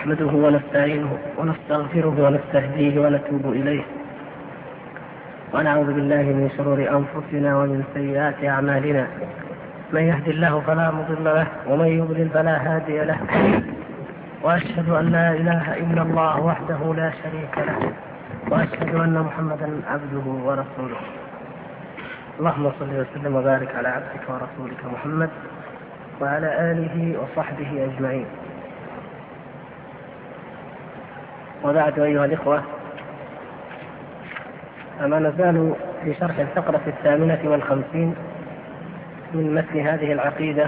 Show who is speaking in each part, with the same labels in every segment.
Speaker 1: نحمده ونستعينه ونستغفره ونستهديه ونتوب إليه، ونعوذ بالله من شرور أنفسنا ومن سيئات أعمالنا. من يهد الله فلا مضل له ومن يضلل فلا هادي له، وأشهد أن لا إله إلا الله وحده لا شريك له، وأشهد أن محمدا عبده ورسوله. اللهم صل وسلم وبارك على عبدك ورسولك محمد وعلى آله وصحبه أجمعين. وبعد أيها الإخوة، أما نزال في شرح الفقرة 58 من متن هذه العقيدة،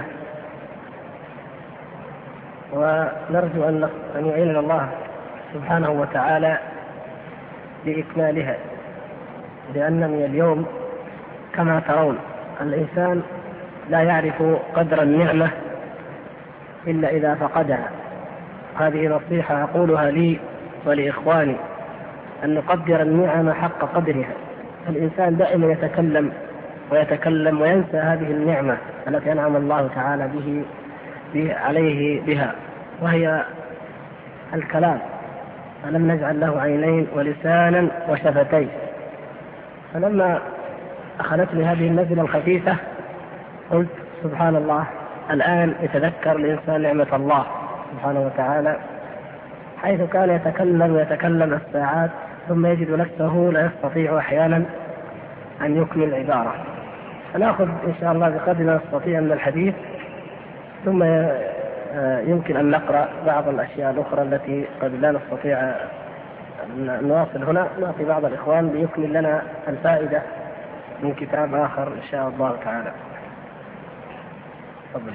Speaker 1: ونرجو أن يعيننا الله سبحانه وتعالى بإكمالها، لأن من اليوم كما ترون الإنسان لا يعرف قدر النعمة إلا إذا فقدها. هذه نصيحة أقولها لي ولإخواني، أن نقدر النعم حق قدرها. الإنسان دائما يتكلم وينسى هذه النعمة التي أنعم الله تعالى عليه بها، وهي الكلام. ألم نجعل له عينين ولسانا وشفتين؟ فلما أخذتني هذه النزلة الخفيفة قلت سبحان الله، الآن يتذكر الإنسان نعمة الله سبحانه وتعالى، حيث كان يتكلم الساعات ثم يجد نفسه لا يستطيع أحيانا أن يكمل عبارة. فنأخذ إن شاء الله بقدر ما نستطيع من الحديث، ثم يمكن أن نقرأ بعض الأشياء الأخرى التي قد لا نستطيع أن نواصل هنا. نعطي بعض الإخوان ليكمل لنا الفائدة من كتاب آخر إن شاء الله تعالى. تفضل.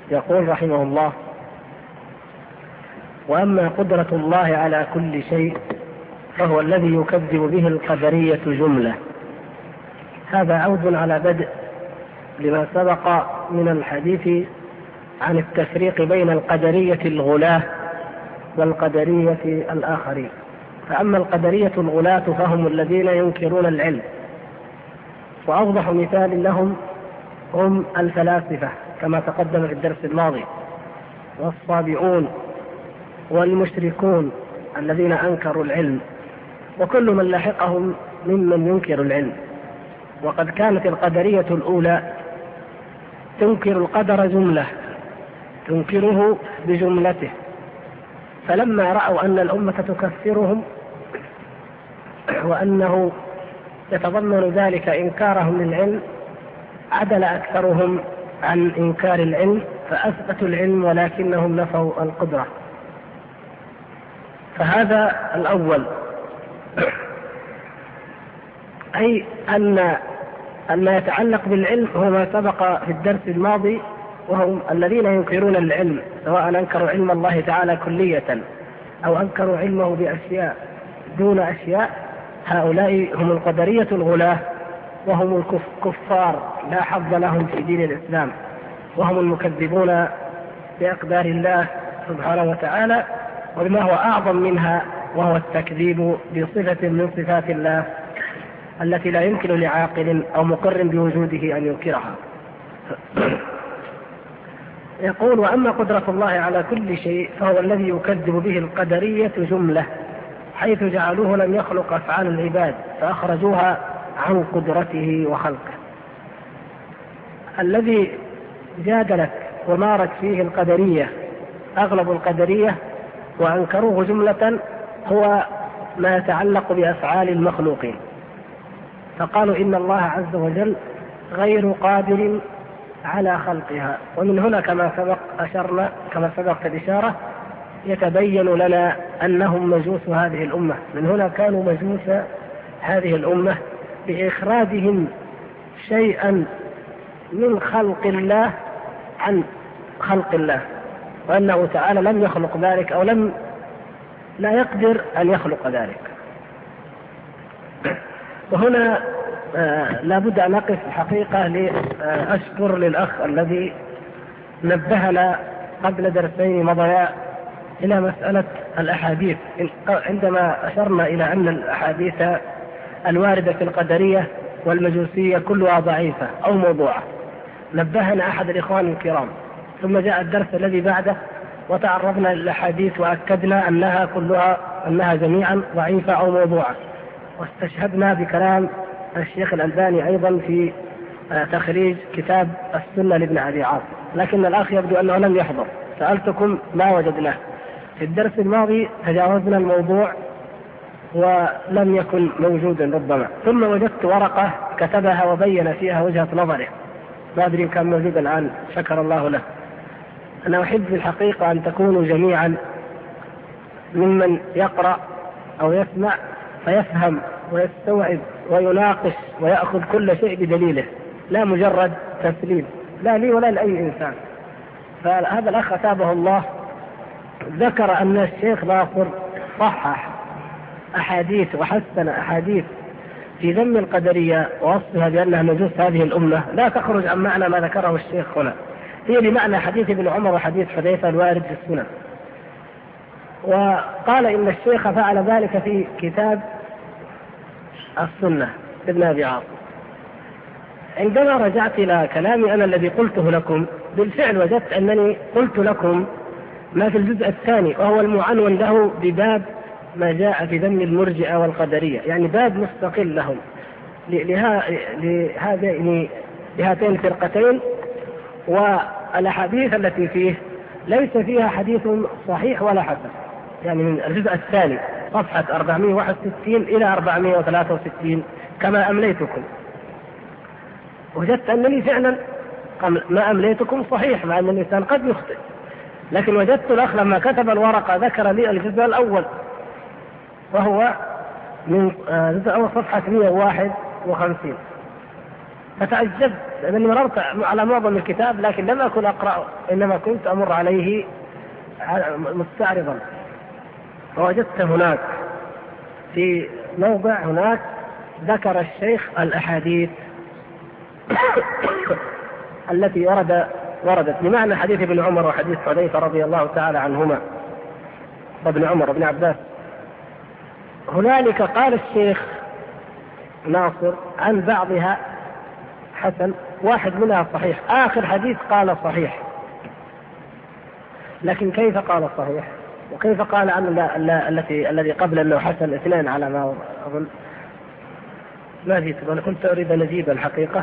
Speaker 1: يقول رحمه الله: وأما قدرة الله على كل شيء فهو الذي يكذب به القدرية جملة. هذا عود على بدء لما سبق من الحديث عن التفريق بين القدرية الغلاة والقدرية الآخرين. فأما القدرية الغلاة فهم الذين ينكرون العلم، وأوضح مثال لهم هم الفلاسفة كما تقدم في الدرس الماضي، والصابئون والمشركون الذين أنكروا العلم، وكل من لحقهم ممن ينكر العلم. وقد كانت القدرية الأولى تنكر القدر جملة، تنكره بجملته، فلما رأوا أن الأمة تكفرهم وأنه يتضمن ذلك إنكارهم للعلم، عدل أكثرهم عن إنكار العلم فأثبتوا العلم ولكنهم نفوا القدرة. فهذا الأول، أي أن ما يتعلق بالعلم هو ما سبق في الدرس الماضي، وهم الذين ينكرون العلم سواء أنكروا علم الله تعالى كلية أو أنكروا علمه بأشياء دون أشياء. هؤلاء هم القدرية الغلاة، وهم الكفار لا حظ لهم في دين الإسلام، وهم المكذبون بأقدار الله سبحانه وتعالى، وبما هو أعظم منها وهو التكذيب بصفة من صفات الله التي لا يمكن لعاقل أو مقر بوجوده أن ينكرها. يقول: وأما قدرة الله على كل شيء فهو الذي يكذب به القدرية جملة، حيث جعلوه لم يخلق أفعال العباد فأخرجوها عن قدرته وخلقه. الذي جادلت ومارت فيه القدرية أغلب القدرية وأنكروه جملة هو ما يتعلق بأفعال المخلوقين، فقالوا إن الله عز وجل غير قادر على خلقها. ومن هنا كما سبق الإشارة يتبين لنا أنهم مجوس هذه الأمة. من هنا كانوا مجوس هذه الأمة بإخراجهم شيئا من خلق الله عن خلق الله، وأنه تعالى لم يخلق ذلك أو لا يقدر أن يخلق ذلك. وهنا لابد أن أقف الحقيقة لأشكر للأخ الذي نبهنا قبل درسين مضيا إلى مسألة الأحاديث، عندما أشرنا إلى أن الأحاديث الواردة في القدرية والمجوسية كلها ضعيفة أو موضوعة. نبهنا أحد الإخوان الكرام، ثم جاء الدرس الذي بعده وتعرضنا للأحاديث وأكدنا أنها جميعا ضعيفة أو موضوعة، واستشهدنا بكلام الشيخ الألباني أيضا في تخريج كتاب السنة لابن أبي عاصم. لكن الأخ يبدو أنه لم يحضر، سألتكم ما وجدناه. في الدرس الماضي تجاوزنا الموضوع ولم يكن موجودا ربما، ثم وجدت ورقة كتبها وبين فيها وجهة نظره، ما أدري إن كان موجودا الآن، شكر الله له. أنا أحب في الحقيقة أن تكونوا جميعا ممن يقرأ أو يسمع فيفهم ويستوعب ويناقش ويأخذ كل شيء بدليله، لا مجرد تسليم، لا لي ولا لأي إنسان. فهذا الأخ أتابه الله ذكر أن الشيخ ناصر صحح أحاديث وحسن أحاديث في ذم القدرية ووصفها بأنها مجوس هذه الأمة لا تخرج عن معنى ما ذكره الشيخ هنا، هي بمعنى حديث ابن عمر وحديث حذيفة الوارد في السنن. وقال إن الشيخ فعل ذلك في كتاب السنة لابن أبي عاصم. عندما رجعت إلى كلامي أنا الذي قلته لكم، بالفعل وجدت أنني قلت لكم ما في الجزء الثاني، وهو المعنون له بباب ما جاء في ذم المرجئة والقدرية، يعني باب مستقل لهم لهاتين الفرقتين. والأحاديث التي فيه ليس فيها حديث صحيح ولا حسن، يعني من الجزء الثاني صفحة 461 إلى 463 كما أمليتكم. وجدت أنني فعلا ما أمليتكم صحيح، مع أن الإنسان قد يخطئ، لكن وجدت الأخ لما كتب الورقة ذكر لي الجزء الأول، وهو من الجزء الأول صفحة 151. فتعجبت لأنني مررت على معظم الكتاب لكن لم أكن أقرأه، إنما كنت أمر عليه مستعرضا، فوجدت هناك في موضع هناك ذكر الشيخ الأحاديث التي وردت بمعنى حديث ابن عمر وحديث حذيفة رضي الله تعالى عنهما وابن عمر وابن عباس. هنالك قال الشيخ ناصر عن بعضها حسن، واحد منها صحيح، آخر حديث قال صحيح. لكن كيف قال صحيح وكيف قال عن الذي قبل أنه حسن؟ اثنين على ما أظن. ما جيت، أنا كنت أريد أن أجيب الحقيقة.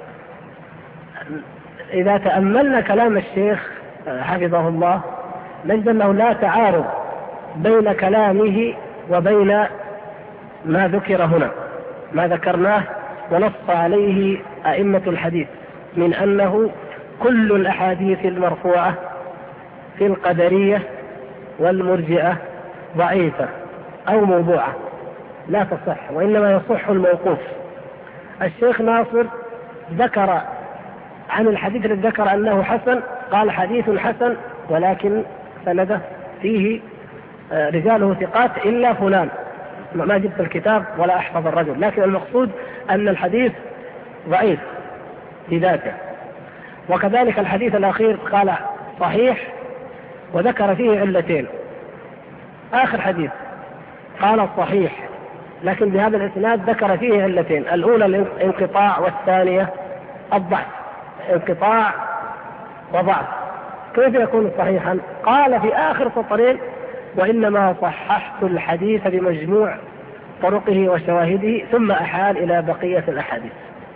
Speaker 1: إذا تأملنا كلام الشيخ حفظه الله نجد أنه لا تعارض بين كلامه وبين ما ذكر هنا، ما ذكرناه ونص عليه أئمة الحديث من أنه كل الأحاديث المرفوعة في القدرية والمرجئة ضعيفة أو موضوعة لا تصح، وإنما يصح الموقوف. الشيخ ناصر ذكر عن الحديث الذي ذكر أنه حسن قال حديث حسن ولكن سنده فيه رجاله ثقات إلا فلان، ما جبت الكتاب ولا أحفظ الرجل، لكن المقصود أن الحديث ضعيف بذاته. وكذلك الحديث الأخير قال صحيح وذكر فيه علتين. آخر حديث قال صحيح لكن بهذا الإسناد ذكر فيه علتين، الأولى الانقطاع والثانية الضعف، انقطاع وضعف. كيف يكون صحيحا؟ قال في آخر سطرين وإنما صححت الحديث بمجموع طرقه وشواهده ثم أحال إلى بقية الأحاديث.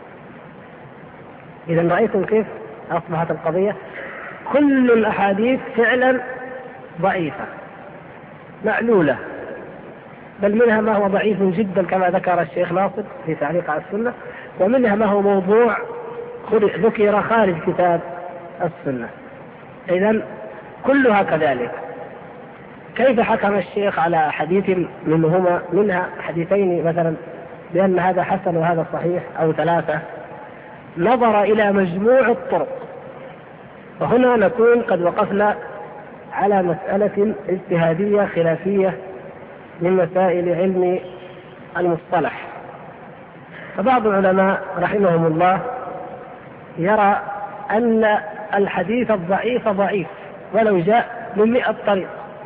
Speaker 1: إذا رأيتم كيف أصبحت القضية؟ كل الأحاديث فعلا ضعيفة معلولة، بل منها ما هو ضعيف جدا كما ذكر الشيخ ناصر في تعليق على السنة، ومنها ما هو موضوع ذكر خارج كتاب السنة. إذن كلها كذلك. كيف حكم الشيخ على حديث منها حديثين مثلا بأن هذا حسن وهذا صحيح أو ثلاثة؟ نظر إلى مجموع الطرق. وهنا نكون قد وقفنا على مسألة اجتهادية خلافية من مسائل علم المصطلح. فبعض العلماء رحمهم الله يرى أن الحديث الضعيف ضعيف ولو جاء من 100 طريق،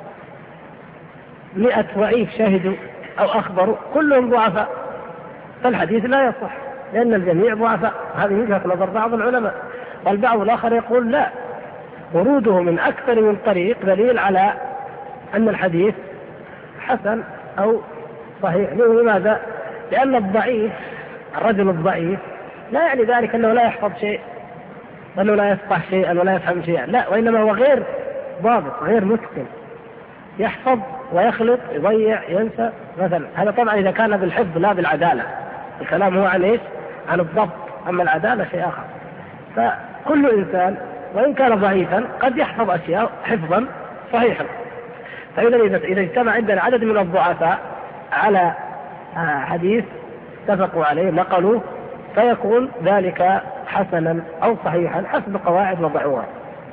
Speaker 1: 100 ضعيف شهدوا أو أخبروا كلهم ضعفاء، فالحديث لا يصح لأن الجميع ضعفاء. هذه وجهة نظر بعض العلماء. والبعض الآخر يقول لا، وروده من أكثر من طريق دليل على أن الحديث حسن أو صحيح. لماذا؟ لأن الضعيف، الرجل الضعيف، لا يعني ذلك أنه لا يحفظ شيء وأنه لا يفقه شيئا ولا يفهم شيئا، لا، وإنما هو غير ضابط غير متقن، يحفظ ويخلط يضيع ينسى مثلا. هذا طبعا إذا كان بالحفظ لا بالعدالة. الكلام هو عن إيش؟ عن الضبط، أما العدالة شيء آخر. فكل إنسان وإن كان ضعيفا قد يحفظ أشياء حفظا صحيحا. فإذا إذا اجتمع عندنا عدد من الضعفاء على حديث اتفقوا عليه نقلوه فيكون ذلك حسنا أو صحيحا حسب قواعد وضعوها.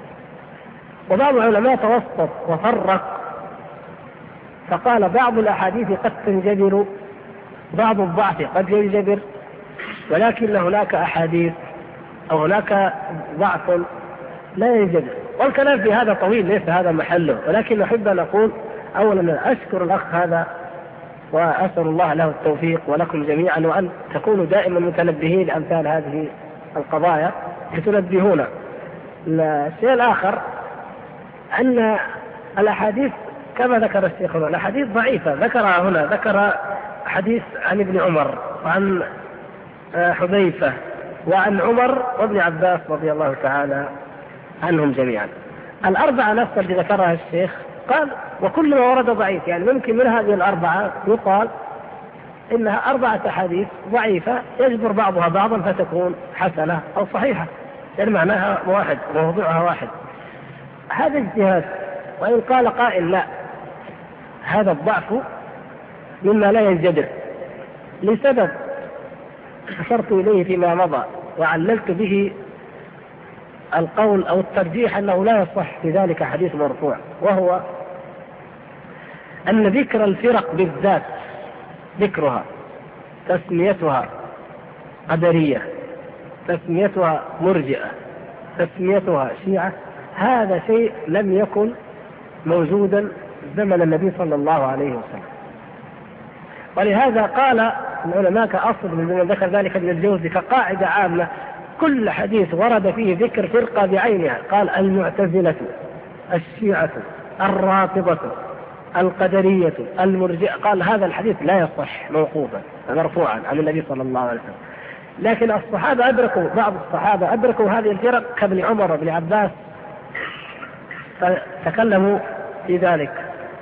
Speaker 1: وبعض العلماء توسط وفرق فقال بعض الأحاديث قد تنجبر، بعض الضعف قد ينجبر، ولكن هناك أحاديث أو هناك ضعف لا ينجبر. والكلام في هذا طويل ليس هذا محله، ولكن نحب أن نقول أولا أشكر الأخ هذا وأسأل الله له التوفيق ولكم جميعا، وأن تكونوا دائما متنبهين لأمثال هذه القضايا لتنبهونا. الشيء الآخر أن الأحاديث كما ذكر الشيخ هنا الأحاديث ضعيفة ذكرها هنا، ذكر حديث عن ابن عمر وعن حذيفة وعن عمر وابن عباس رضي الله تعالى عنهم جميعا. الأربعة نفس اللي ذكرها الشيخ قال وكل ما ورد ضعيف، يعني ممكن من هذه الأربعة يقال إنها 4 أحاديث ضعيفة يجبر بعضها بعضا فتكون حسنة أو صحيحة، يعني معناها واحد وموضوعها واحد. هذا اجتهاد. وإن قال قائل لا، هذا الضعف مما لا ينجبر لسبب أشرت إليه فيما مضى، وعللت به القول أو الترجيح أنه لا يصح في ذلك حديث مرفوع، وهو أن ذكر الفرق بالذات، ذكرها، تسميتها قدرية، تسميتها مرجئة، تسميتها شيعة، هذا شيء لم يكن موجودا زمن النبي صلى الله عليه وسلم. ولهذا قال العلماء كأصل من ذكر ذلك ابن الجوزي كقاعدة عامة: كل حديث ورد فيه ذكر فرقة بعينها، قال المعتزلة، الشيعة، الرافضة، القدرية، المرجئة، قال هذا الحديث لا يصح موقوفا مرفوعا عن النبي صلى الله عليه وسلم. لكن الصحابة أدركوا، بعض الصحابة أدركوا هذه الفرق كابن عمر وابن عباس فتكلموا في ذلك.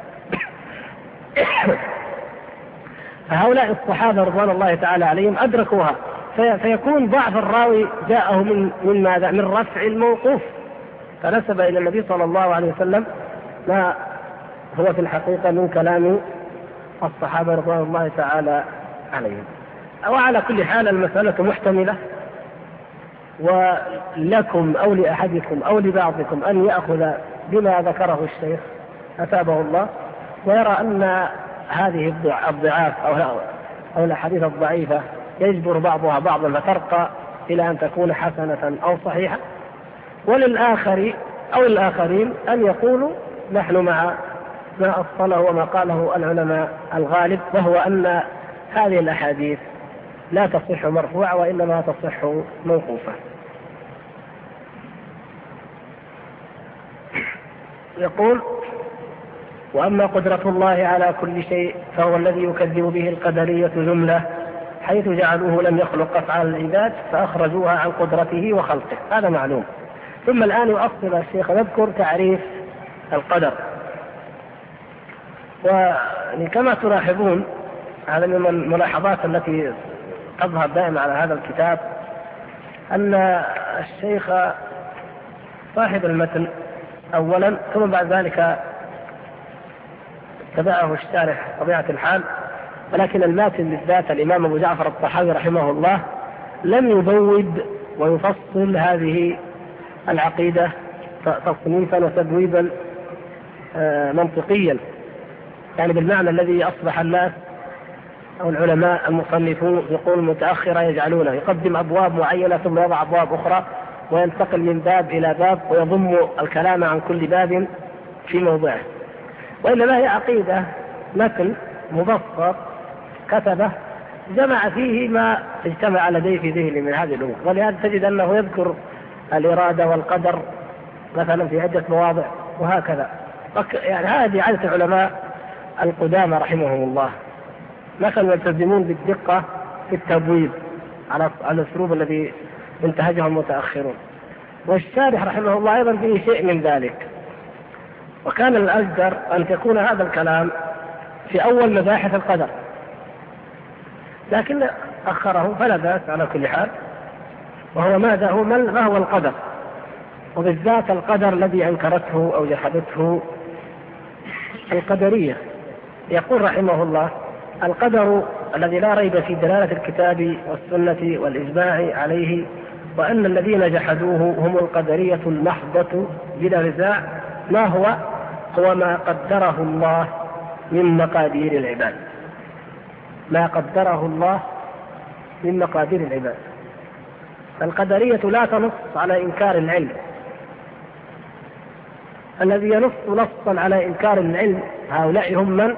Speaker 1: فهؤلاء الصحابة رضوان الله تعالى عليهم أدركوها، فيكون ضعف الراوي جاءه من ماذا؟ من رفع الموقوف، فنسب إلى النبي صلى الله عليه وسلم ما هو في الحقيقة من كلام الصحابة رضوان الله تعالى عليهم. وعلى كل حال المسألة محتملة، ولكم أو لأحدكم أو لبعضكم أن يأخذ بما ذكره الشيخ أثابه الله، ويرى أن هذه الضعاف أو الأحاديث الضعيفة يجبر بعضها بعضا فترقى إلى أن تكون حسنة أو صحيحة، وللآخر أو الآخرين أن يقولوا نحن مع ما أصله وما قاله العلماء الغالب، وهو أن هذه الأحاديث لا تصح مرفوعة وإنما تصح موقوفة. يقول: وأما قدرة الله على كل شيء فهو الذي يكذب به القدرية جملة، حيث جعلوه لم يخلق أفعال العباد فأخرجوها عن قدرته وخلقه، هذا معلوم. ثم الآن يؤصل الشيخ يذكر تعريف القدر. وكما تلاحظون هذا من الملاحظات التي تظهر دائما على هذا الكتاب، أن الشيخ صاحب المتن أولا، ثم بعد ذلك تبعه الشارح طبيعة الحال، ولكن الماتن بالذات الإمام أبو جعفر الطحاوي رحمه الله لم يبود ويفصل هذه العقيدة تصنيفا وتبويبا منطقيا، يعني بالمعنى الذي أصبح الناس أو العلماء المصنفون يقول متأخرة يجعلونه يقدم أبواب معينة ثم يضع أبواب أخرى وينتقل من باب إلى باب ويضم الكلام عن كل باب في موضعه، وإنما هي عقيدة متن مبسط كتبه جمع فيه ما اجتمع لديه في ذهنه من هذه الأمور. ولهذا تجد أنه يذكر الإرادة والقدر مثلا في عدة مواضع وهكذا. يعني هذه عادة العلماء القدامى رحمهم الله، ما كانوا يلتزمون بالدقة في التبويب على الأسلوب الذي انتهجه المتأخرون. والشارح رحمه الله أيضا فيه شيء من ذلك، وكان الأجدر أن تكون هذا الكلام في أول مباحث القدر، لكن أخره فلا بأس على كل حال. وهو ماذا؟ هو ما هو القدر، وبالذات القدر الذي أنكرته أو جحدته القدرية. يقول رحمه الله: القدر الذي لا ريب في دلالة الكتاب والسنة والإجماع عليه، وأن الذين جحدوه هم القدرية المحضة بلا نزاع. ما هو ما قدره الله من مقادير العباد، ما قدره الله من مقادير العباد. القدرية لا تنص على إنكار العلم، الذي ينص نصا على إنكار العلم هؤلاء هم من؟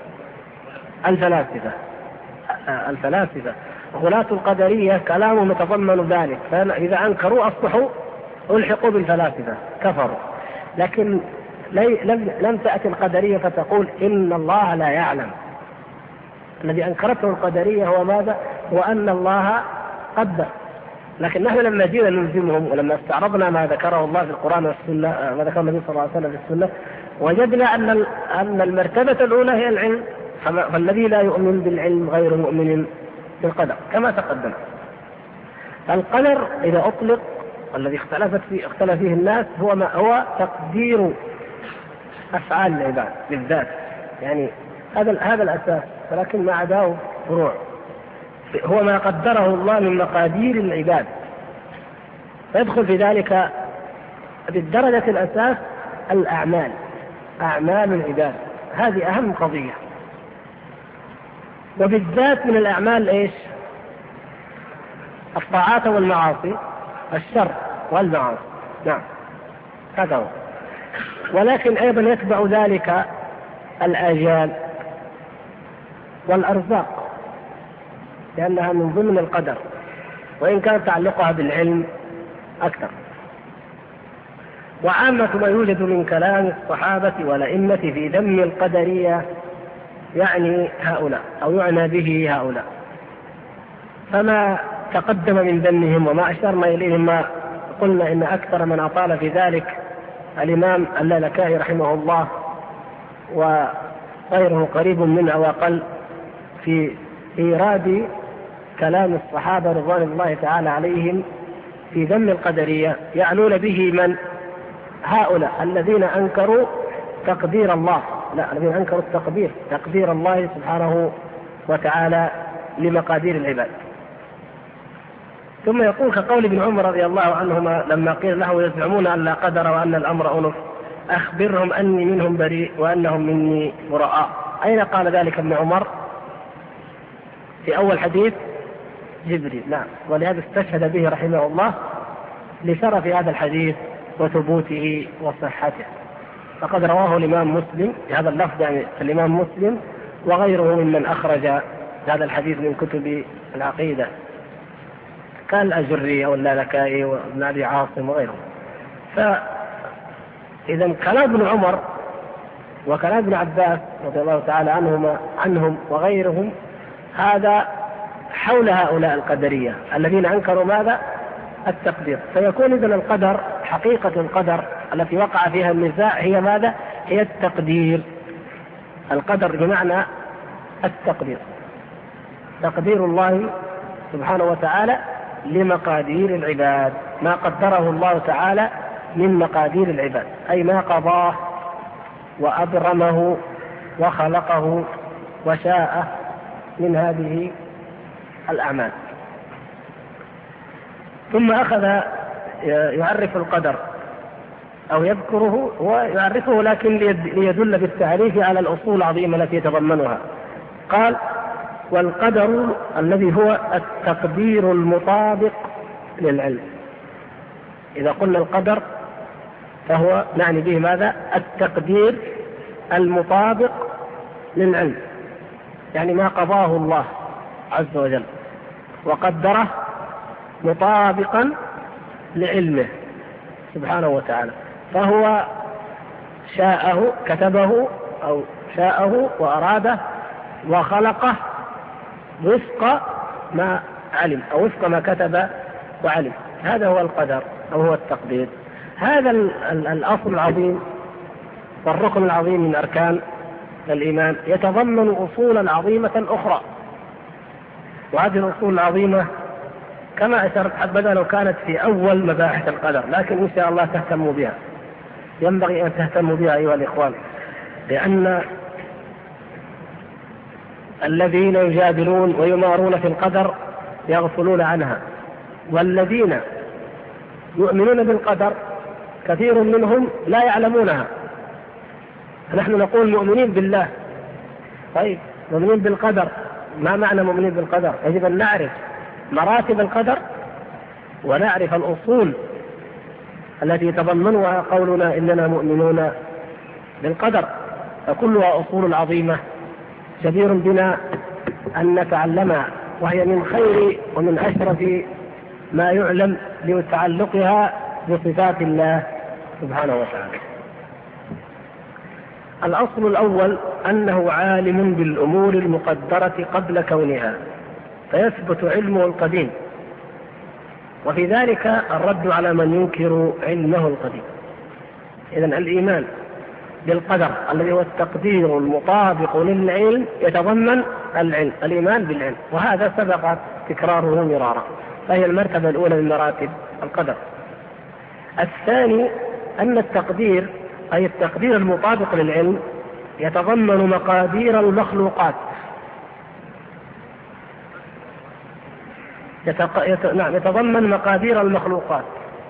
Speaker 1: الفلاسفة. غلاة القدرية كلامهم يتضمن ذلك، فإذا أنكروا أصبحوا ألحقوا بالفلاسفة كفروا. لكن لم تأتي القدرية فتقول إن الله لا يعلم. الذي أنكرته القدرية هو ماذا؟ وأن الله قدر. لكن نحن لما جينا نلزمهم ولما استعرضنا ما ذكره الله في القرآن والسنة، ما ذكر النبي صلى الله عليه وسلم في السنة، وجدنا أن المرتبة الأولى هي العلم، فالذي لا يؤمن بالعلم غير مؤمن بالقدر كما تقدم. القدر إذا أطلق الذي اختلف فيه الناس هو تقدير أفعال العباد بالذات، يعني هذا الأساس، ولكن ما عداه فروع. هو ما قدره الله من مقادير العباد، فيدخل في ذلك بالدرجة الأساس الأعمال، أعمال العباد، هذه أهم قضية. وبالذات من الأعمال إيش؟ الطاعات والمعاصي، الشر والمعاصي، نعم هذا هو. ولكن أيضا يتبع ذلك الآجال والأرزاق، لأنها من ضمن القدر، وإن كان تعلقها بالعلم أكثر. وعامة ما يوجد من كلام الصحابة والأئمة في ذم القدرية يعني هؤلاء، أو يعنى به هؤلاء. فما تقدم من ذمهم وما أشرنا إليه، ما قلنا إن أكثر من أطال في ذلك الإمام اللالكائي رحمه الله، وغيره قريب منه وأقل، في إيراد كلام الصحابة رضوان الله تعالى عليهم في ذم القدرية، يعنون به من؟ هؤلاء الذين أنكروا تقدير الله، لا، الذين أنكروا تقدير الله سبحانه وتعالى لمقادير العباد. ثم يقول كقول ابن عمر رضي الله عنهما لما قيل له يزعمون أن لا قدر وأن الأمر أنف، أخبرهم أني منهم بريء وأنهم مني براء. أين قال ذلك ابن عمر؟ في أول حديث جبريل، نعم. ولهذا استشهد به رحمه الله لشرف هذا الحديث وثبوته وصحته. فقد رواه الإمام مسلم بهذا اللفظ، يعني الإمام مسلم وغيره ممن أخرج هذا الحديث من كتب العقيدة، كان الأجري أو اللالكائي وابن أبي عاصم وغيره. فإذا كلام ابن عمر وكلام ابن عباس رضي الله تعالى عنهم وغيرهم هذا حول هؤلاء القدرية الذين أنكروا ماذا؟ التقدير. فيكون إذن القدر، حقيقة القدر التي وقع فيها النزاع هي ماذا؟ هي التقدير. القدر بمعنى التقدير، تقدير الله سبحانه وتعالى لمقادير العباد، ما قدره الله تعالى من مقادير العباد، أي ما قضاه وأبرمه وخلقه وشاء من هذه الأعمال. ثم أخذ يعرف القدر أو يذكره ويعرفه، لكن ليدل بالتعريف على الأصول العظيمة التي يتضمنها. قال: والقدر الذي هو التقدير المطابق للعلم. إذا قلنا القدر فهو نعني به ماذا؟ التقدير المطابق للعلم، يعني ما قضاه الله عز وجل وقدره مطابقا لعلمه سبحانه وتعالى، فهو شاءه كتبه أو شاءه وأراده وخلقه وفق ما علم أو وفق ما كتب وعلم. هذا هو القدر أو هو التقدير. هذا الأصل العظيم والركن العظيم من أركان الإيمان يتضمن أصولا عظيمة أخرى، وهذه الأصول العظيمة كما أشرت حبذا لو كانت في أول مباحث القدر، لكن إن شاء الله تهتموا بها، ينبغي أن تهتموا بها أيها الإخوان، لأن الذين يجادلون ويمارون في القدر يغفلون عنها، والذين يؤمنون بالقدر كثير منهم لا يعلمونها. نحن نقول مؤمنين بالله، طيب مؤمنين بالقدر، ما معنى مؤمنين بالقدر؟ يجب أن نعرف مراتب القدر ونعرف الأصول التي يتضمنها قولنا إننا مؤمنون بالقدر، فكلها أصول عظيمة جدير بنا أن نتعلمها، وهي من خير ومن أشرف ما يعلم لتعلقها بصفات الله سبحانه وتعالى. الأصل الأول أنه عالم بالأمور المقدرة قبل كونها، فيثبت علمه القديم، وفي ذلك الرد على من ينكر علمه القديم. إذن الإيمان بالقدر الذي هو التقدير المطابق للعلم يتضمن العلم، الإيمان بالعلم، وهذا سبق تكراره مرارا، فهي المرتبة الأولى من مراتب القدر. الثاني أن التقدير أي التقدير المطابق للعلم يتضمن مقادير المخلوقات، يتضمن مقادير المخلوقات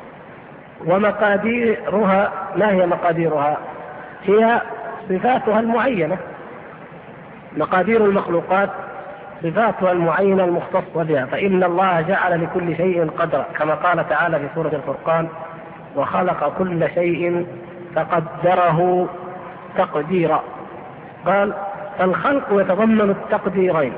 Speaker 1: ومقاديرها ما هي مقاديرها؟ هي صفاتها المعينة. مقادير المخلوقات صفاتها المعينة المختصة بها، فإن الله جعل لكل شيء قدرا كما قال تعالى في سورة الفرقان: وخلق كل شيء فقدره تقديرا. قال: فالخلق يتضمن التقديرين.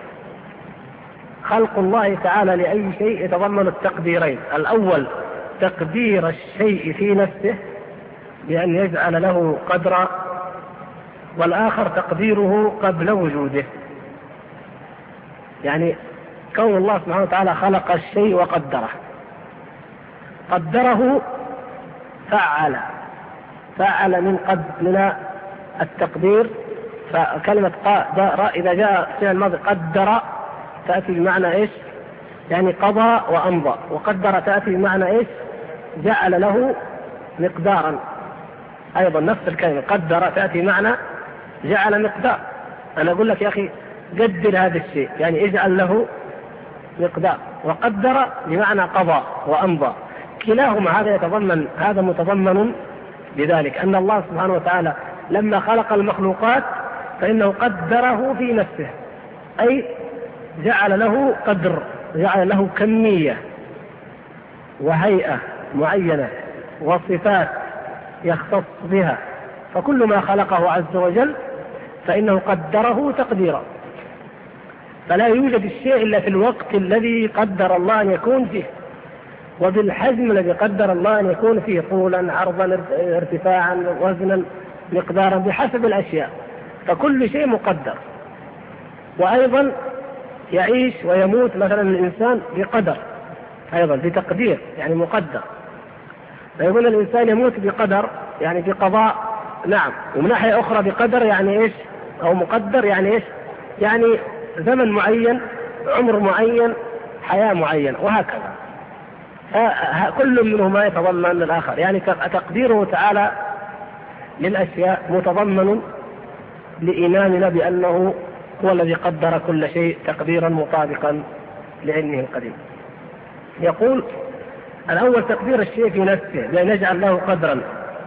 Speaker 1: خلق الله تعالى لأي شيء يتضمن التقديرين: الأول تقدير الشيء في نفسه بأن يجعل له قدرا، والآخر تقديره قبل وجوده. يعني كون الله سبحانه وتعالى خلق الشيء وقدره، قدره فعل من التقدير. فكلمة قدر إذا جاء في الماضي قدر تأتي بمعنى إيش؟ يعني قضى وأمضى. وقدر تأتي بمعنى إيش؟ جعل له مقدارا. أيضا نفس الكلمة قدر تأتي بمعنى جعل مقدار. أنا أقول لك يا أخي قدر هذا الشيء، يعني اجعل له مقدار. وقدر بمعنى قضى وأمضى. كلاهما هذا متضمن بذلك أن الله سبحانه وتعالى لما خلق المخلوقات فإنه قدره في نفسه، أي جعل له قدر، جعل له كمية وهيئة معينة وصفات يختص بها. فكل ما خلقه عز وجل فإنه قدره تقديرا. فلا يوجد الشيء إلا في الوقت الذي قدر الله أن يكون فيه، وبالحجم الذي قدر الله أن يكون فيه، طولا عرضا ارتفاعا وزنا مقدارا بحسب الأشياء. فكل شيء مقدر. وأيضا يعيش ويموت مثلا الإنسان بقدر، أيضا بتقدير يعني مقدر. فيقول الإنسان يموت بقدر يعني بقضاء، نعم. ومن ناحية أخرى بقدر يعني إيش؟ أو مقدر يعني إيش؟ يعني زمن معين، عمر معين، حياة معينة، وهكذا. كل منهما يتضمن الآخر. يعني تقديره تعالى للأشياء متضمن لإيماننا بأنه هو الذي قدر كل شيء تقديرا مطابقا لعلمه القديم. يقول: الأول تقدير الشيء في نفسه بأن يجعل له قدرا،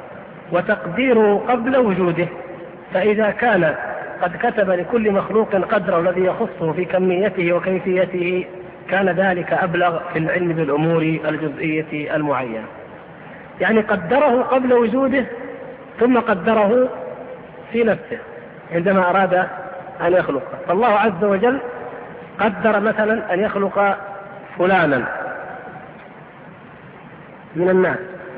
Speaker 1: وتقديره قبل وجوده. فإذا كان قد كتب لكل مخلوق قدره الذي يخصه في كميته وكيفيته كان ذلك أبلغ في العلم بالأمور الجزئية المعينة. يعني قدره قبل وجوده ثم قدره في نفسه عندما أراد أن يخلقه. فالله عز وجل قدر مثلا أن يخلق فلانا من الناس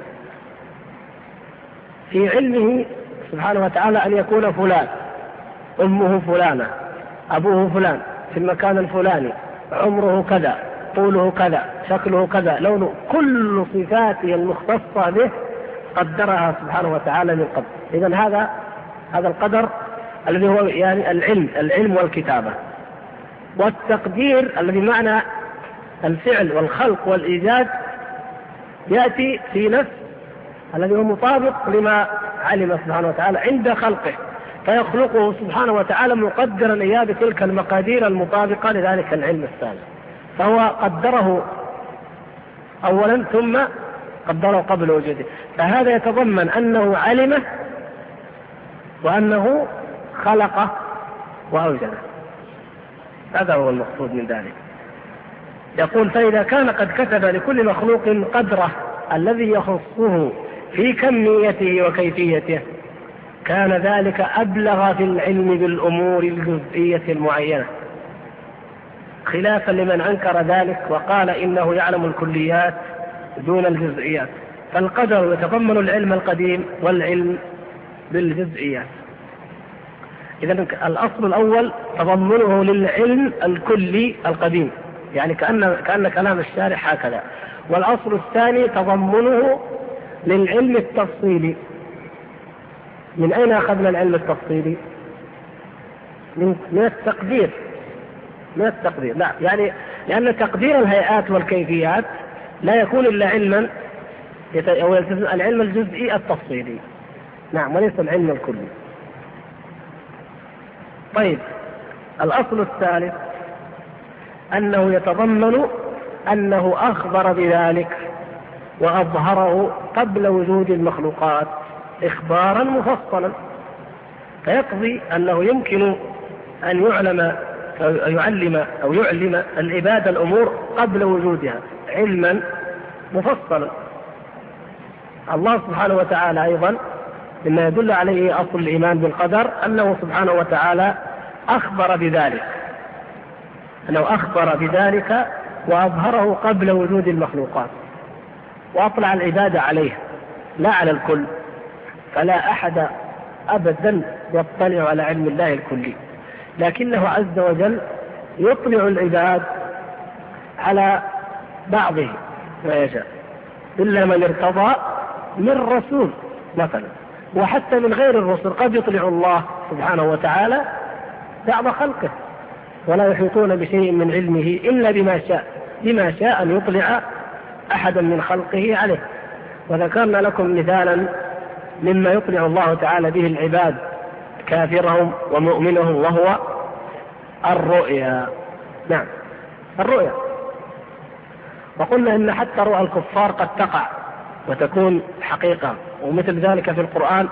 Speaker 1: في علمه سبحانه وتعالى أن يكون فلان، أمه فلانة، أبوه فلان، في المكان الفلاني، عمره كذا، طوله كذا، شكله كذا، لونه، كل صفاته المختصة به قدرها سبحانه وتعالى من قبل. إذن هذا القدر الذي هو يعني العلم والكتابة. والتقدير الذي معنى الفعل والخلق والإيجاد يأتي في نفس الذي هو مطابق لما علم سبحانه وتعالى عند خلقه، فيخلقه سبحانه وتعالى مقدرا إياه بتلك المقادير المطابقة لذلك العلم الثاني. فهو قدره أولا ثم قدره قبل وجوده. فهذا يتضمن أنه علمه وأنه خلقه وأوجده. هذا هو المقصود من ذلك. يقول: فإذا كان قد كتب لكل مخلوق قدره الذي يخصه في كميته وكيفيته كان ذلك أبلغ في العلم بالأمور الجزئية المعينة، خلافا لمن أنكر ذلك وقال إنه يعلم الكليات دون الجزئيات. فالقدر يتضمن العلم القديم والعلم بالجزئيات. إذن الأصل الأول تضمنه للعلم الكلي القديم، يعني كأن كلام الشارح هكذا. والأصل الثاني تضمنه للعلم التفصيلي. من أين أخذنا العلم التفصيلي؟ من التقدير. من التقدير، لا، يعني لأن تقدير الهيئات والكيفيات لا يكون إلا علما، أو العلم الجزئي التفصيلي، نعم، وليس العلم الكلي. طيب، الأصل الثالث أنه يتضمن أنه أخبر بذلك وأظهره قبل وجود المخلوقات إخبارا مفصلا، فيقضي أنه يمكن أن يعلم العباد الأمور قبل وجودها علما مفصلا. الله سبحانه وتعالى أيضا مما يدل عليه أصل الإيمان بالقدر أنه سبحانه وتعالى أخبر بذلك وأظهره قبل وجود المخلوقات، وأطلع العباد عليه لا على الكل، فلا أحد أبدا يطلع على علم الله الكلي، لكنه عز وجل يطلع العباد على بعضه ما يشاء، إلا من ارتضى من رسول مثلا، وحتى من غير الرسل قد يطلع الله سبحانه وتعالى بعض خلقه، ولا يحيطون بشيء من علمه إلا بما شاء أن يطلع أحدا من خلقه عليه. وذكرنا لكم مثالا مما يطلع الله تعالى به العباد كافرهم ومؤمنهم، وهو الرؤيا. نعم، الرؤيا. وقلنا إن حتى رؤى الكفار قد تقع وتكون حقيقة، ومثل ذلك في القرآن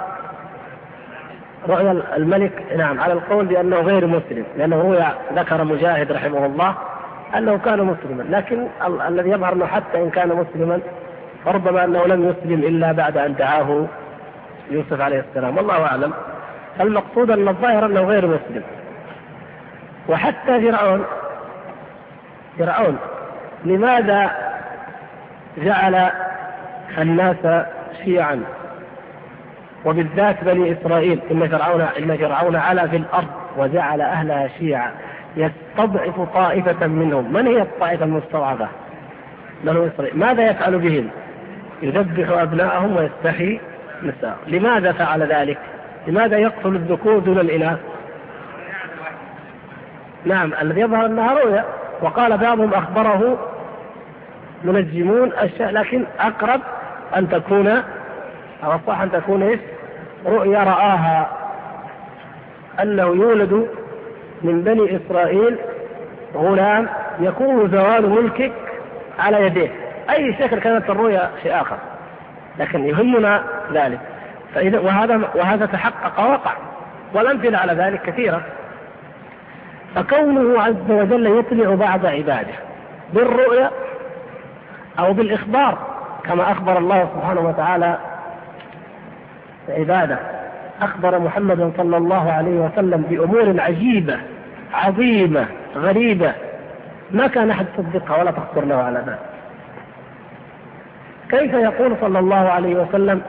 Speaker 1: رؤيا الملك، نعم، على القول بأنه غير مسلم، لأنه ذكر مجاهد رحمه الله أنه كان مسلما، لكن الذي يظهر أنه حتى إن كان مسلما فربما أنه لم يسلم إلا بعد أن دعاه يوسف عليه السلام، والله أعلم. المقصود أن الظاهر أنه غير مسلم. وحتى فرعون لماذا جعل الناس شيعا، وبالذات بني إسرائيل؟ إن فرعون علا في الأرض وجعل أهلها شيعا يستضعف طائفة منهم. من هي الطائفة المستضعفة؟ بنو إسرائيل. ماذا يفعل بهم؟ يذبح أبناءهم ويستحيي نساءهم. لماذا فعل ذلك؟ لماذا يقتل الذكور دون الإناث؟ نعم، الذي يظهر أنها رؤيا، وقال بعضهم أخبره منجمون أشياء، لكن أقرب أن تكون، أو الصح أن تكون رؤيا رآها، أنه يولد من بني إسرائيل غلام يكون زوال ملكك على يديه. أي شكل كانت الرؤيا شيء آخر، لكن يهمنا ذلك. وهذا تحقق وقع، والأمثلة على ذلك كثيرة. فكونه عز وجل يطلع بعض عباده بالرؤيا أو بالإخبار، كما أخبر الله سبحانه وتعالى عباده، أخبر محمد صلى الله عليه وسلم بأمور عجيبة عظيمة غريبة ما كان أحد يصدقها ولا تخطر له على بال. كيف يقول صلى الله عليه وسلم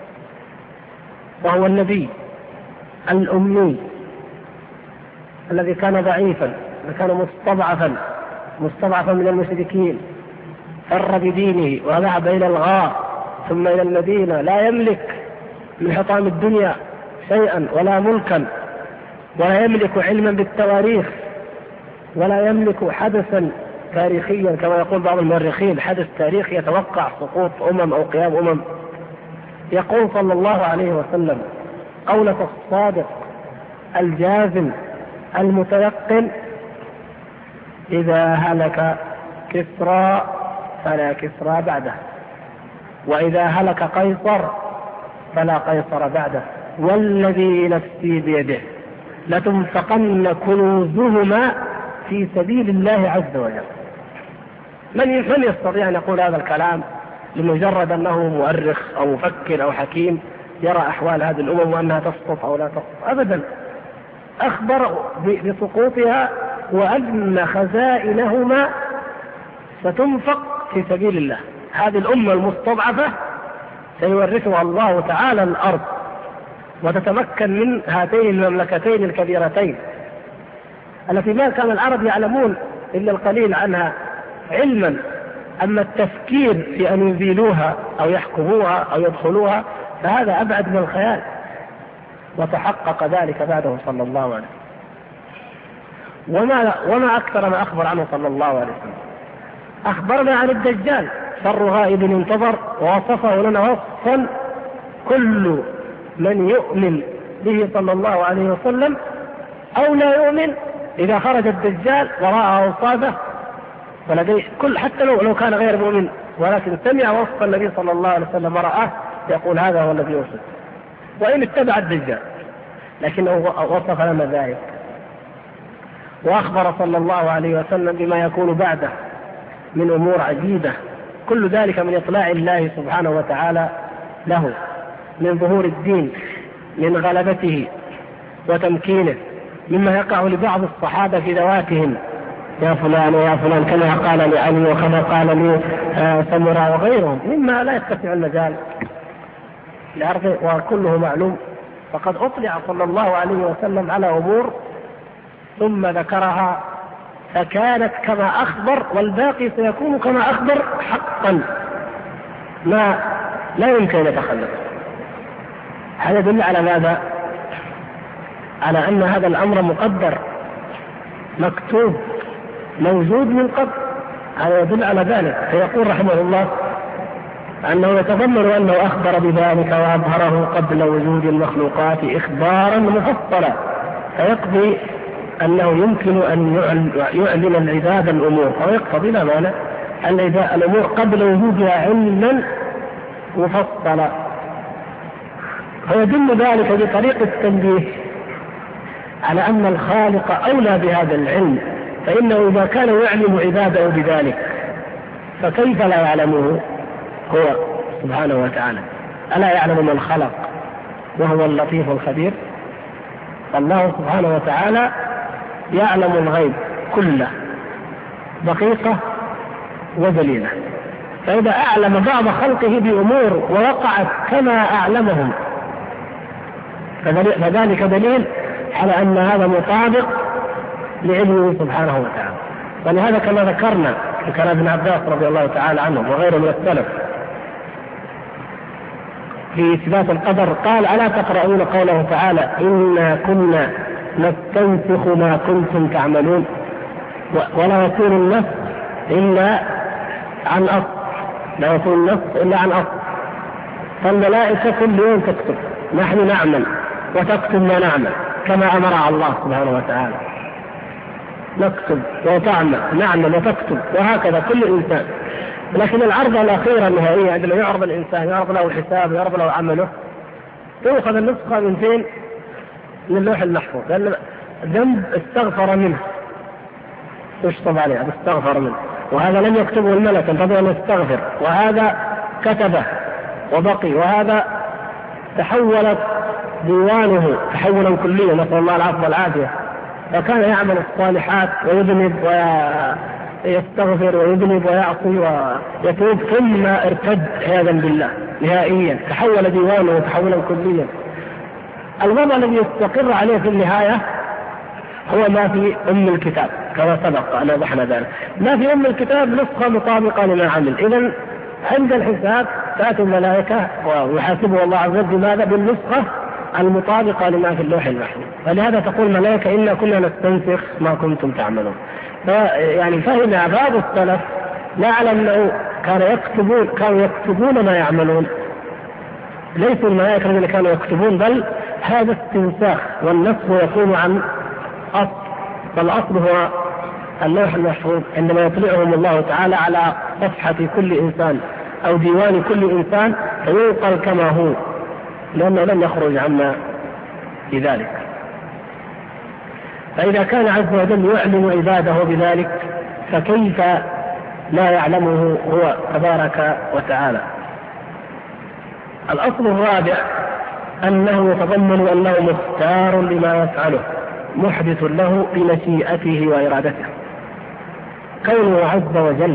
Speaker 1: وهو النبي الأمي الذي كان ضعيفا وكان مستضعفا من المشركين، فر بدينه وذهب إلى الغار ثم إلى المدينة، لا يملك من حطام الدنيا شيئا ولا ملكا، ولا يملك علما بالتواريخ، ولا يملك حدثا تاريخيا كما يقول بعض المؤرخين، حدث تاريخي يتوقع سقوط أو قيام يقول صلى الله عليه وسلم قولة الصادق الجازم المتيقن: إذا هلك كسرى فلا كسرى بعده، وإذا هلك قيصر فلا قيصر بعده، والذي نفسي بيده لتنفقن كنوزهما في سبيل الله عز وجل. من يستطيع أن يقول هذا الكلام لمجرد أنه مؤرخ أو مفكر أو حكيم يرى أحوال هذه الأمم وأنها تسقط أو لا تسقط؟ أبدا. أخبر بسقوطها وأن خزائنهما ستنفق في سبيل الله. هذه الأمة المستضعفة سيورثها الله تعالى الأرض وتتمكن من هاتين المملكتين الكبيرتين التي ما كان العرب يعلمون إلا القليل عنها علما. أما التفكير في أن يزيلوها أو يحكموها أو يدخلوها فهذا أبعد من الخيال، وتحقق ذلك بعده صلى الله عليه وسلم. وما أكثر ما أخبر عنه صلى الله عليه وسلم. أخبرنا عن الدجال شر غائب انتظر، ووصفه لنا وصفا كل من يؤمن به صلى الله عليه وسلم أو لا يؤمن إذا خرج الدجال وراء أوصافه فلديه حتى لو كان غير مؤمن ولكن سمع وصف النبي صلى الله عليه وسلم ورآه يقول هذا هو الذي وصف، وإن اتبع الدجال لكنه وصف لنا ذلك. وأخبر صلى الله عليه وسلم بما يكون بعده من أمور عجيبة، كل ذلك من إطلاع الله سبحانه وتعالى له، من ظهور الدين، من غلبته وتمكينه، مما يقع لبعض الصحابة في ذواتهم، يا فلان ويا فلان، كما قال لعلي وكما قال لسمرة وغيرهم، مما لا يتسع المجال لعرضه وكله معلوم. فقد أطلع صلى الله عليه وسلم على أمور ثم ذكرها فكانت كما أخبر، والباقي سيكون كما أخبر حقا، ما لا يمكن أن يتخلف. هذا يدل على ماذا؟ على أن هذا الأمر مقدر مكتوب موجود من قبل. هذا يدل على ذلك. فيقول رحمه الله أنه يتضمن أنه أخبر بذلك وأظهره قبل وجود المخلوقات إخبارا مفصلا، فيقضي أنه يمكن أن يعلن العباد الأمور، أو يقتضي لا مانع الأمور قبل وجودها علما مفصلا. فيدل ذلك بطريقة التنبيه على أن الخالق أولى بهذا العلم، فإنه إذا كان يعلم عباده بذلك فكيف لا يعلمه هو سبحانه وتعالى؟ ألا يعلم من خلق وهو اللطيف الخبير؟ الله سبحانه وتعالى يعلم الغيب كله دقيقة وجليلة، فإذا أعلم بعض خلقه بأمور ووقعت كما أعلمهم فذلك دليل على أن هذا مطابق لعلمه سبحانه وتعالى. ولهذا كما ذكرنا في كلام ابن عباس رضي الله تعالى عنه وغيره من السلف في إثبات القدر، قال ألا تقرؤون قوله تعالى إنا كنا نستنسخ ما كنتم تعملون ولا يكون النفس إلا عن أصل، لا يكون النفس إلا عن أصل. فالملائكة كل يوم تكتب، نحن نعمل وتكتب ما نعمل كما أمر الله سبحانه وتعالى، نكتب وتعمل، نعمل وتكتب، وهكذا كل إنسان. لكن العرض الأخيرة النهائية عندما يعرض الإنسان، يعرض له الحساب، يعرض له عمله، تأخذ النسخة من فين؟ من اللوح المحفوظ، لأن ذنب استغفر منه يشطب عليه، استغفر منه، وهذا لم يكتبه الملك انتظر أن يستغفر، وهذا كتبه وبقي، وهذا تحولت ديوانه تحولا كليا، نسأل الله العفو والعافية. فكان يعمل الصالحات ويذنب ويستغفر ويذنب ويعصي ويتوب، ثم ارتد عياذا بالله نهائيا، تحول ديوانه تحولا كليا. الوضع الذي يستقر عليه في النهاية هو ما في الكتاب كما سبق أن وضحنا ذلك. ما في الكتاب نسخة مطابقة لما عمل. إذن عند الحساب تأتي الملائكة ويحاسبه الله عز وجل بماذا؟ بالنسخة المطابقة لما في اللوح المحفوظ. فلهذا تقول الملائكة إنا كنا نستنسخ ما كنتم تعملون. يعني فهم بعض السلف لا على أنه كانوا يكتبون ما يعملون، ليسوا الملائكة الذين كانوا يكتبون، بل هذا استنساخ، والنسخ يكون عن أصل، فالأصل هو اللوح المحفوظ. عندما يطلعهم الله تعالى على صفحة كل إنسان أو ديوان كل إنسان فينقل كما هو، لأنه لم يخرج عما في ذلك. فإذا كان عز وجل يعلم عباده بذلك فكيف لا يعلمه هو تبارك وتعالى؟ الأصل الرابع أنه يتضمن أنه مختار لما يفعله، محدث له بمشيئته وإرادته. كونه عز وجل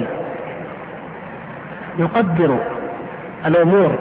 Speaker 1: يقدر الأمور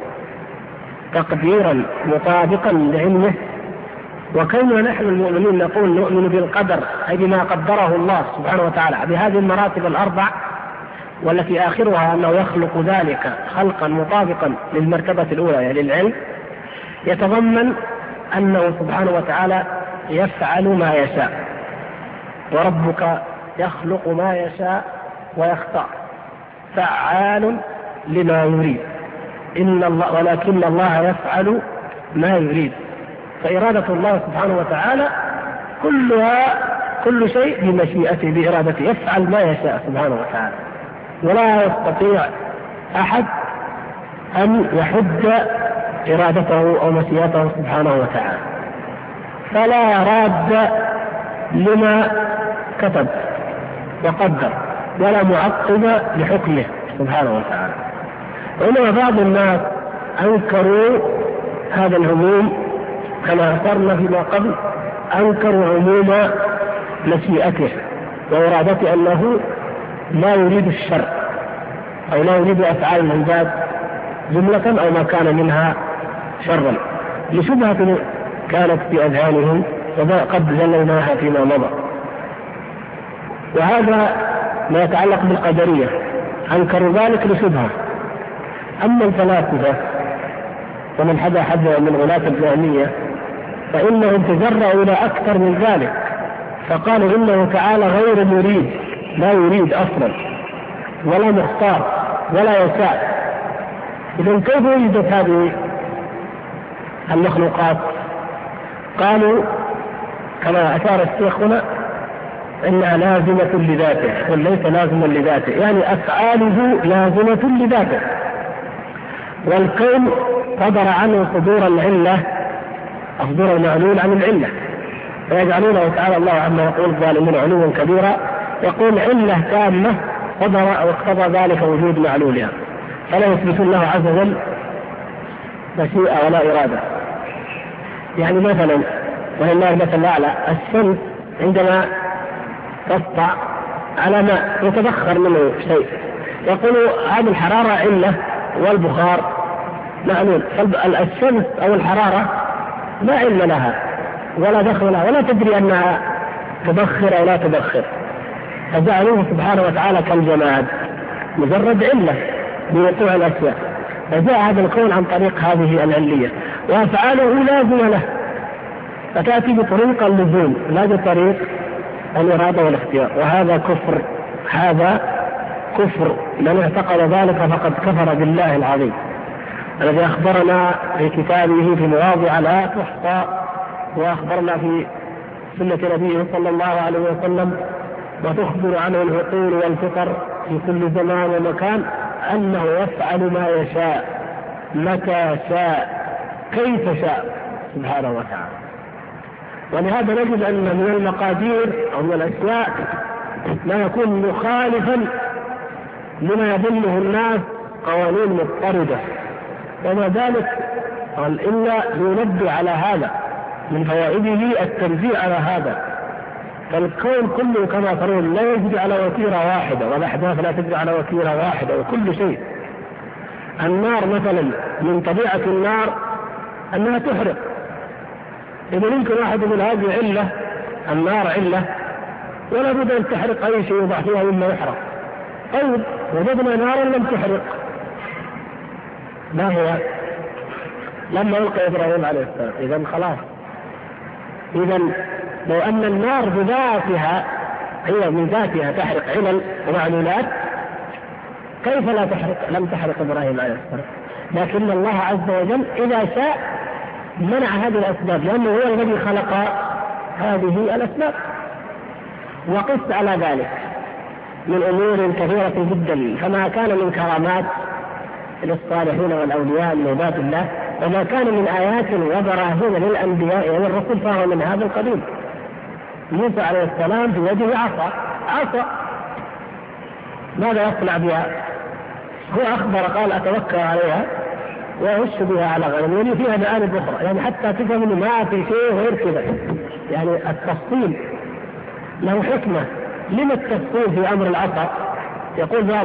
Speaker 1: تقديرا مطابقا لعلمه، وكوننا نحن المؤمنين نقول نؤمن بالقدر أي بما قدره الله سبحانه وتعالى بهذه المراتب الأربع، والتي آخرها أنه يخلق ذلك خلقا مطابقا للمرتبة الأولى يعني العلم، يتضمن أنه سبحانه وتعالى يفعل ما يشاء، وربك يخلق ما يشاء ويختار، فعال لما يريد، ولكن الله يفعل ما يريد. فإرادة الله سبحانه وتعالى كل شيء بمشيئته بإرادته، يفعل ما يشاء سبحانه وتعالى. ولا يستطيع أحد أن يحد إرادته أو مشيئته سبحانه وتعالى، فلا راد لما كتب وقدر ولا معقب لحكمه سبحانه وتعالى. وإنما بعض الناس أنكروا هذا العموم كما أثرنا فيما قبل، أنكروا عموم مشيئته وإرادته، أنه لا يريد الشر أو لا يريد أفعال العباد جملة أو ما كان منها شرا، لشبهة كانت في أذهانهم وقد جللناها فيما مضى. وهذا ما يتعلق بالقدرية، أنكروا ذلك لشبهة. أما الفلاسفة ومن حدا من غلاة الجهمية فإنهم تجرؤوا إلى أكثر من ذلك، فقالوا إنه تعالى غير مريد، لا يريد أصلا ولا مختار ولا يشاء. إذن كيف وجدت هذه المخلوقات؟ قالوا كما أشار الشيخ هنا إنها لازمة لذاته، وليس لازما لذاته، يعني أفعاله لازمة لذاته، والكون صدر عنه صدور العلة، صدور المعلول عن العلة، فيجعلونه تعالى الله عما يقول الظالمون علوا كبيرا، يقول علة تامة صدر أو اقتضى ذلك وجود معلولها، فلا يثبتون له عز وجل مشيئة ولا إرادة. يعني مثلا ولله المثل الأعلى، الشمس عندما تسطع على ماء يتبخر منه شيء، يقول هذه الحرارة علة والبخار معلول. الشمس أو الحرارة لا علم لها ولا دخل لها ولا تدري أنها تبخر أو لا تبخر، فجعلوه سبحانه وتعالى كالجماد مجرد علة بوقوع الأشياء. فجاء هذا الكون عن طريق هذه العلية، وأفعاله لازمة له، فتأتي بطريق اللزوم لا بطريق الإرادة والاختيار. وهذا كفر، هذا كفر، من اعتقد ذلك فقد كفر بالله العظيم الذي أخبرنا في كتابه في مواضع لا تحصى، وأخبرنا في سنة نبيه صلى الله عليه وسلم وتخبر عنه العقول والفطر في كل زمان ومكان أنه يفعل ما يشاء متى شاء كيف شاء سبحانه وتعالى. ولهذا نجد أن من المقادير أو من الأشياء ما يكون مخالفا لما يظنه الناس قوانين مضطردة، وما ذلك قال إلا ينبه على هذا، من فوائده التنبيه على هذا. فالكون كله كما ترون لا يجري على وتيرة واحدة، والأحداث لا تجري على وتيرة واحدة، وكل شيء. النار مثلا من طبيعة النار أنها تحرق، إذا يمكن واحد يقول هذه علة، النار علة ولا بد أن تحرق أي شيء يوضع فيها مما يحرق. طيب وجدنا نارا لم تحرق، ما هو؟ لما ألقى إبراهيم عليه السلام. إذن خلاص، إذن لو أن النار بذاتها هي من ذاتها تحرق علل ومعلولات، كيف لا تحرق؟ لم تحرق إبراهيم عليه السلام. لكن الله عز وجل إذا شاء منع هذه الأسباب، لأنه هو الذي خلق هذه الأسباب. وقس على ذلك من أمور كثيرة جدا، فما كان من كرامات للصالحين والأولياء من عباد الله، وما كان من آيات وبراهين للأنبياء والرسل فهو من هذا القبيل. موسى عليه السلام في يده عصا، ماذا يصنع بها؟ هو أخبر قال أتوكل عليها وأهش بها على غنمي، فيها مآرب أخرى، يعني حتى تفهم إنه ما في شيء غير كذا. يعني التفصيل له حكمة. لما التفصيل في أمر العصا؟ يقول بعض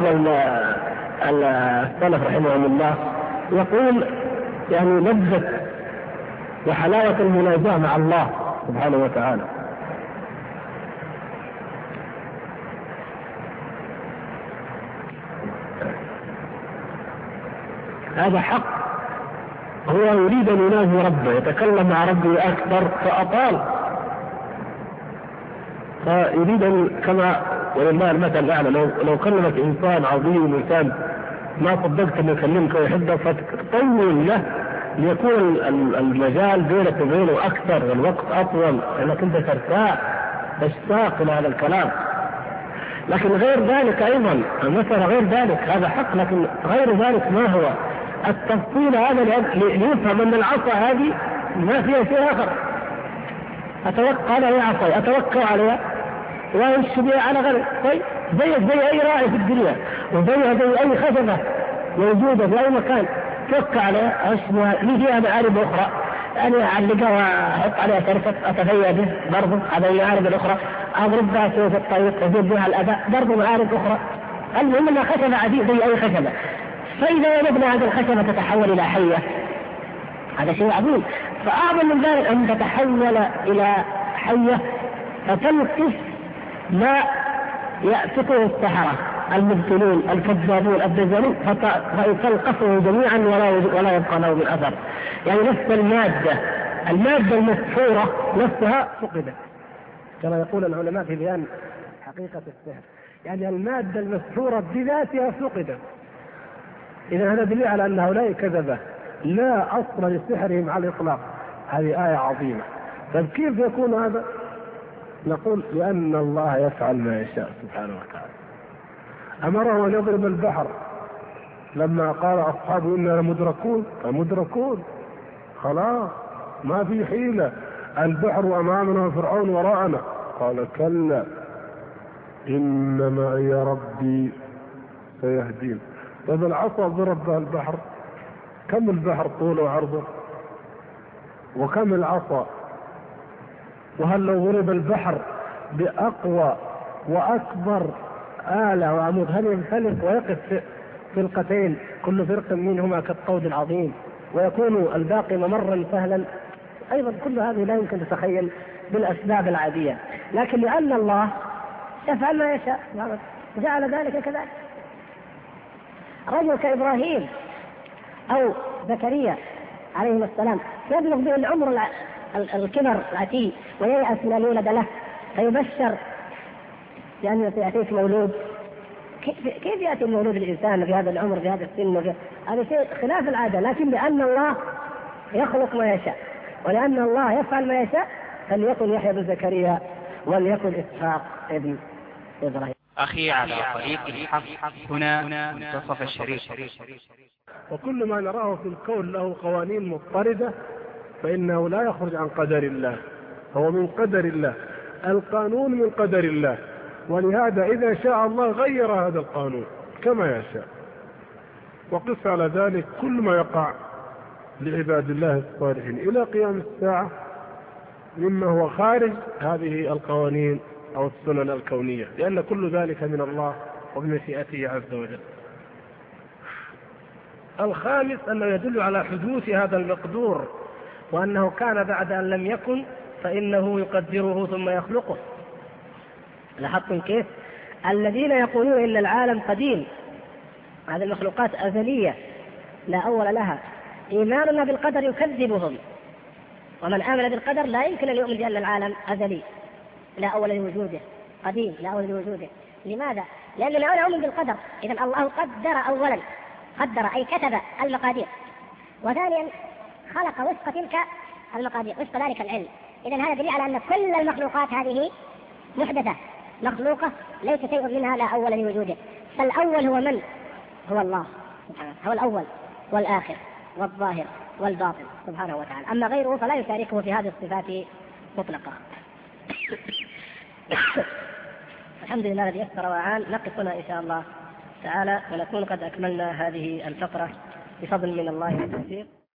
Speaker 1: السلف رحمهم الله، يقول يعني لذة وحلاوة المناجاة مع الله سبحانه وتعالى. هذا حق، هو يريد أن يناجي ربه، يتكلم مع ربه أكثر فأطال، فيريد أن كما ولله المثل الأعلى، لو كلمك إنسان عظيم، إنسان ما صدقت أن يكلمك ويحبك فتطول له ليكون المجال بينك وبينه أكثر والوقت أطول، لأنك أنت ترتاح تشتاق إلى هذا الكلام. لكن غير ذلك أيضا المسألة غير ذلك هذا حق، لكن غير ذلك ما هو التفصيل هذا ليفهم أن العصا هذه ما فيها شيء آخر، أتوقع عليها عصاي أتوكل عليها وأمشي بها على غير. طيب زي أي راعي في الدنيا، وزيها زي أي خشبة موجودة في أي مكان توكل عليها أشبه لي فيها معارب أخرى، يعني أعلقها وأحط عليها ترفة أتفيا به برضو هذه المعارب الأخرى، أضرب بها في الطريق أجيب بها الأداء برضو معارب أخرى. المهم أنها خشبة عادية زي أي خشبة، فإذا وجدنا هذه الخشبة تتحول إلى حية هذا شيء عظيم. فأعظم من ذلك أن تتحول إلى حية فتلقف ما يأتكه السحرة المبتلون الكذابون الدجالون فتلقفه جميعا ولا يبقى له من أثر. يعني نفس المادة المسحورة نفسها فقدت كما يقول العلماء في بيان حقيقة السحر، يعني المادة المسحورة بذاتها فقدت. إذا هذا دليل على أن هؤلاء كذبة لا أصل لسحرهم على الإطلاق. هذه آية عظيمة. طيب كيف يكون هذا؟ نقول لأن الله يفعل ما يشاء سبحانه وتعالى. أمره أن يضرب البحر لما قال أصحابه إننا مدركون خلاص ما في حيلة، البحر أمامنا وفرعون وراءنا، قال كلا إن معي ربي سيهدين. طيب العصا ضرب بها البحر، كم البحر طوله وعرضه وكم العصا؟ وهل لو ضرب البحر بأقوى وأكبر آلة وعمود هل ينفلق ويقف فرقتين كل فرق منهما كالطود العظيم ويكون الباقي ممرا سهلا؟ أيضا كل هذه لا يمكن تتخيل بالأسباب العادية، لكن لأن الله يفعل ما يشاء جعل ذلك كذلك. رجل كإبراهيم أو زكريا عليهم السلام يبلغ به العمر الكبر العتيق وييأس من الولد له فيبشر لأن سيأتيك مولود. كيف يأتي المولود الإنسان في هذا العمر في هذا السن؟ هذا شيء خلاف العادة، لكن لأن الله يخلق ما يشاء ولأن الله يفعل ما يشاء فليكن يحيى بن زكريا وليكن إسحاق ابن إبراهيم.
Speaker 2: أخي على طريق الحق هنا منتصف الشريف.
Speaker 1: وكل ما نراه في الكون له قوانين مضطردة فإنه لا يخرج عن قدر الله، هو من قدر الله، القانون من قدر الله، ولهذا إذا شاء الله غير هذا القانون كما يشاء. وقس على ذلك كل ما يقع لعباد الله الصالحين إلى قيام الساعة مما هو خارج هذه القوانين أو السنن الكونية، لأن كل ذلك من الله وبمشيئته عز وجل. الخامس أنه يدل على حدوث هذا المقدور، وأنه كان بعد أن لم يكن فإنه يقدره ثم يخلقه. لاحظتم كيف؟ الذين يقولون إن العالم قديم، هذه المخلوقات أزلية لا أول لها، إيماننا بالقدر يكذبهم، ومن آمن بالقدر لا يمكن أن يؤمن بأن العالم أزلي لا أول لوجوده، قديم لا أول لوجوده. لماذا؟ لأننا لا نؤمن بالقدر. إذن الله قدر أولا، قدر أي كتب المقادير، وثانيا خلق وفق تلك المقادير وفق ذلك العلم. إذن هذا دليل على أن كل المخلوقات هذه محدثة مخلوقة ليس شيء منها لا أول لوجوده. فالأول هو من؟ هو الله سبحانه، هو الأول والآخر والظاهر والباطن سبحانه وتعالى. أما غيره فلا يشاركه في هذه الصفات مطلقة. الحمد لله الذي يسر وعان. نقف هنا إن شاء الله تعالى ونكون قد أكملنا هذه الفقرة بفضل من الله والتوفيق.